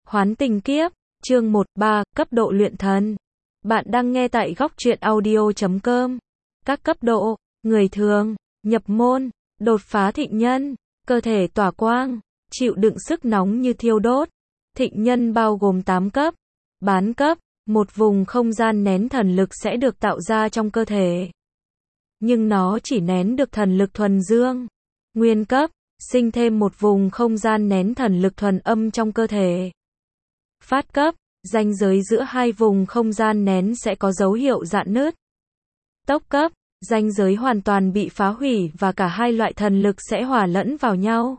Hoán tình kiếp, chương 1-3, cấp độ luyện thần. Bạn đang nghe tại góc truyện audio.com. Các cấp độ: người thường, nhập môn, đột phá thịnh nhân, cơ thể tỏa quang, chịu đựng sức nóng như thiêu đốt. Thịnh nhân bao gồm 8 cấp. Bán cấp, một vùng không gian nén thần lực sẽ được tạo ra trong cơ thể. Nhưng nó chỉ nén được thần lực thuần dương. Nguyên cấp, sinh thêm một vùng không gian nén thần lực thuần âm trong cơ thể. Phát cấp, ranh giới giữa hai vùng không gian nén sẽ có dấu hiệu rạn nứt. Tốc cấp, ranh giới hoàn toàn bị phá hủy và cả hai loại thần lực sẽ hòa lẫn vào nhau,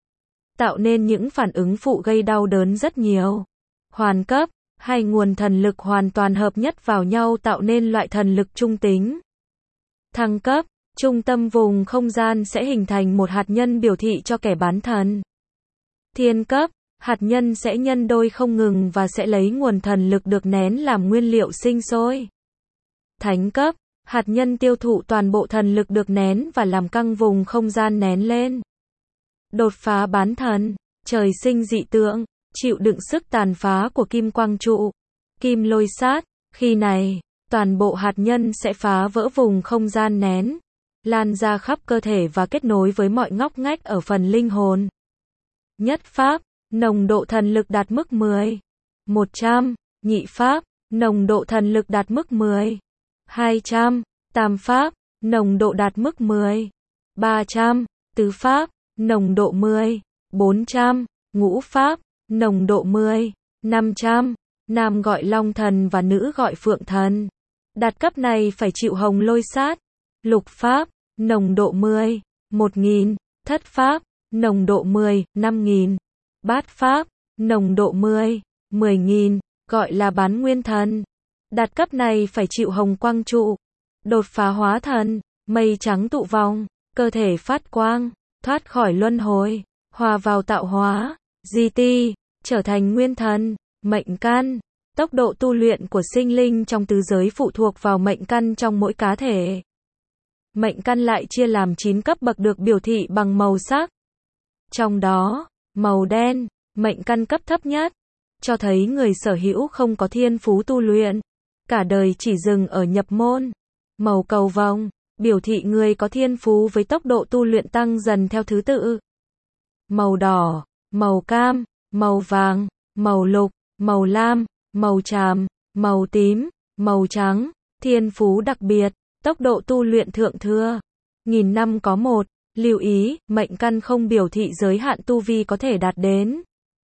tạo nên những phản ứng phụ gây đau đớn rất nhiều. Hoàn cấp, hai nguồn thần lực hoàn toàn hợp nhất vào nhau tạo nên loại thần lực trung tính. Thăng cấp, trung tâm vùng không gian sẽ hình thành một hạt nhân biểu thị cho kẻ bán thần. Thiên cấp, hạt nhân sẽ nhân đôi không ngừng và sẽ lấy nguồn thần lực được nén làm nguyên liệu sinh sôi. Thánh cấp, hạt nhân tiêu thụ toàn bộ thần lực được nén và làm căng vùng không gian nén lên. Đột phá bán thần, trời sinh dị tượng, chịu đựng sức tàn phá của kim quang trụ, kim lôi sát. Khi này, toàn bộ hạt nhân sẽ phá vỡ vùng không gian nén, lan ra khắp cơ thể và kết nối với mọi ngóc ngách ở phần linh hồn. Nhất pháp, nồng độ thần lực đạt mức 10. 100. Nhị pháp, nồng độ thần lực đạt mức 10. 200. Tam pháp, nồng độ đạt mức 10. 300. Tứ pháp, nồng độ 10. 400. Ngũ pháp, nồng độ 10. 500. Nam gọi long thần và nữ gọi phượng thần. Đạt cấp này phải chịu hồng lôi sát. Lục pháp, nồng độ 10. 1000. Thất pháp, nồng độ 10. 5000. Bát pháp, nồng độ 10. 10.000, gọi là bán nguyên thần. Đạt cấp này phải chịu hồng quang trụ. Đột phá hóa thần, mây trắng tụ vòng, cơ thể phát quang, thoát khỏi luân hồi, hòa vào tạo hóa, di ti, trở thành nguyên thần. Mệnh căn, tốc độ tu luyện của sinh linh trong tứ giới phụ thuộc vào mệnh căn trong mỗi cá thể. Mệnh căn lại chia làm 9 cấp bậc được biểu thị bằng màu sắc. Trong đó, màu đen, mệnh căn cấp thấp nhất, cho thấy người sở hữu không có thiên phú tu luyện, cả đời chỉ dừng ở nhập môn. Màu cầu vồng, biểu thị người có thiên phú với tốc độ tu luyện tăng dần theo thứ tự. Màu đỏ, màu cam, màu vàng, màu lục, màu lam, màu tràm, màu tím, màu trắng, thiên phú đặc biệt, tốc độ tu luyện thượng thừa. 1000 năm có một. Lưu ý, mệnh căn không biểu thị giới hạn tu vi có thể đạt đến.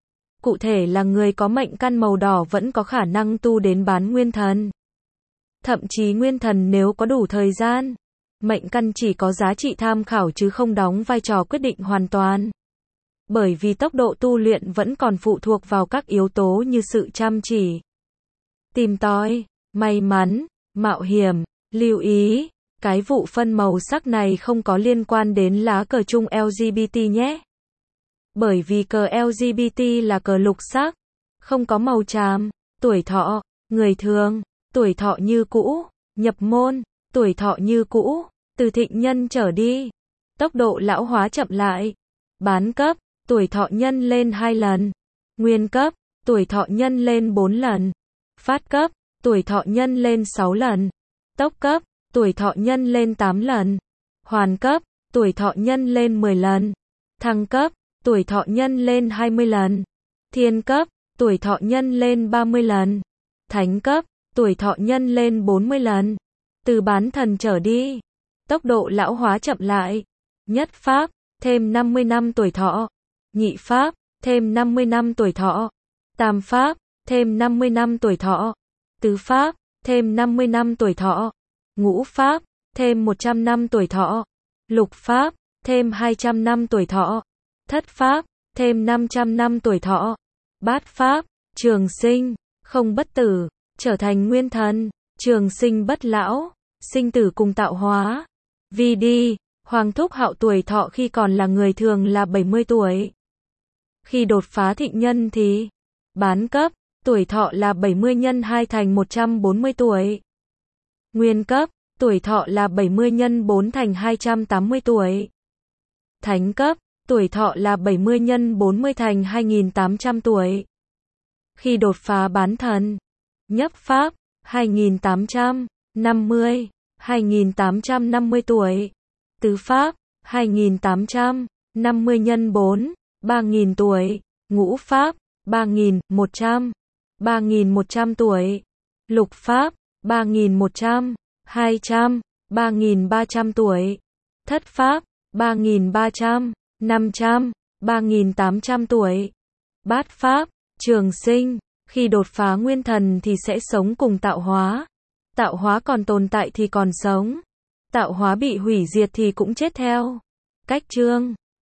Cụ thể là người có mệnh căn màu đỏ vẫn có khả năng tu đến bán nguyên thần. Thậm chí nguyên thần nếu có đủ thời gian. Mệnh căn chỉ có giá trị tham khảo chứ không đóng vai trò quyết định hoàn toàn. Bởi vì tốc độ tu luyện vẫn còn phụ thuộc vào các yếu tố như sự chăm chỉ, tìm tòi, may mắn, mạo hiểm. Lưu ý, cái vụ phân màu sắc này không có liên quan đến lá cờ chung LGBT nhé. Bởi vì cờ LGBT là cờ lục sắc, không có màu tràm. Tuổi thọ, người thường, tuổi thọ như cũ. Nhập môn, tuổi thọ như cũ, từ thịnh nhân trở đi. Tốc độ lão hóa chậm lại. Bán cấp, tuổi thọ nhân lên 2 lần. Nguyên cấp, tuổi thọ nhân lên 4 lần. Phát cấp, tuổi thọ nhân lên 6 lần. Tốc cấp, tuổi thọ nhân lên 8 lần. Hoàn cấp, tuổi thọ nhân lên 10 lần. Thăng cấp, tuổi thọ nhân lên 20 lần. Thiên cấp, tuổi thọ nhân lên 30 lần. Thánh cấp, tuổi thọ nhân lên 40 lần. Từ bán thần trở đi, tốc độ lão hóa chậm lại. Nhất pháp, thêm 50 năm tuổi thọ. Nhị pháp, thêm 50 năm tuổi thọ. Tam pháp, thêm 50 năm tuổi thọ. Tứ pháp, thêm 50 năm tuổi thọ. Ngũ pháp, thêm 100 năm tuổi thọ. Lục pháp, thêm 200 năm tuổi thọ. Thất pháp, thêm 500 năm tuổi thọ. Bát pháp, trường sinh, không bất tử, trở thành nguyên thần, trường sinh bất lão, sinh tử cùng tạo hóa. Vì đi, Hoàng Thúc Hạo tuổi thọ khi còn là người thường là 70 tuổi. Khi đột phá thịnh nhân thì bán cấp, tuổi thọ là 70 nhân 2 thành 140 tuổi. Nguyên cấp, tuổi thọ là 70 nhân 4 thành 280 tuổi. Thánh cấp, tuổi thọ là 70 nhân 40 thành 2800 tuổi. khi đột phá bán thần. Nhấp Pháp, 2850, 2850 tuổi. Tứ Pháp, 2850 nhân 4, 3000 tuổi. Ngũ Pháp, 3100, 3100 tuổi. Lục Pháp, 3100, 200, 3300 tuổi. Thất Pháp, 3300, 500, 3800 tuổi. Bát Pháp, trường sinh, khi đột phá nguyên thần thì sẽ sống cùng tạo hóa. Tạo hóa còn tồn tại thì còn sống. Tạo hóa bị hủy diệt thì cũng chết theo. Cách chương